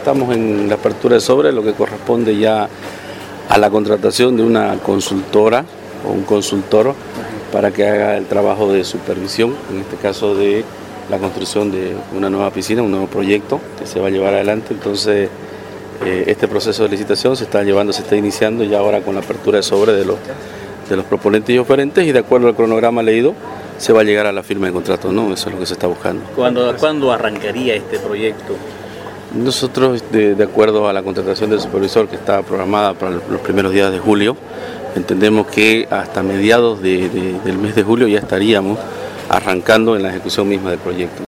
estamos en la apertura de sobre, lo que corresponde ya a la contratación de una consultora o un consultor para que haga el trabajo de supervisión, en este caso de la construcción de una nueva piscina, un nuevo proyecto que se va a llevar adelante. Entonces, este proceso de licitación se está iniciando ya ahora con la apertura de sobre de los proponentes y oferentes, y de acuerdo al cronograma leído se va a llegar a la firma de contrato, ¿no? Eso es lo que se está buscando. ¿Cuándo arrancaría este proyecto? Nosotros, de acuerdo a la contratación del supervisor que está programada para los primeros días de julio, entendemos que hasta mediados del mes de julio ya estaríamos arrancando en la ejecución misma del proyecto.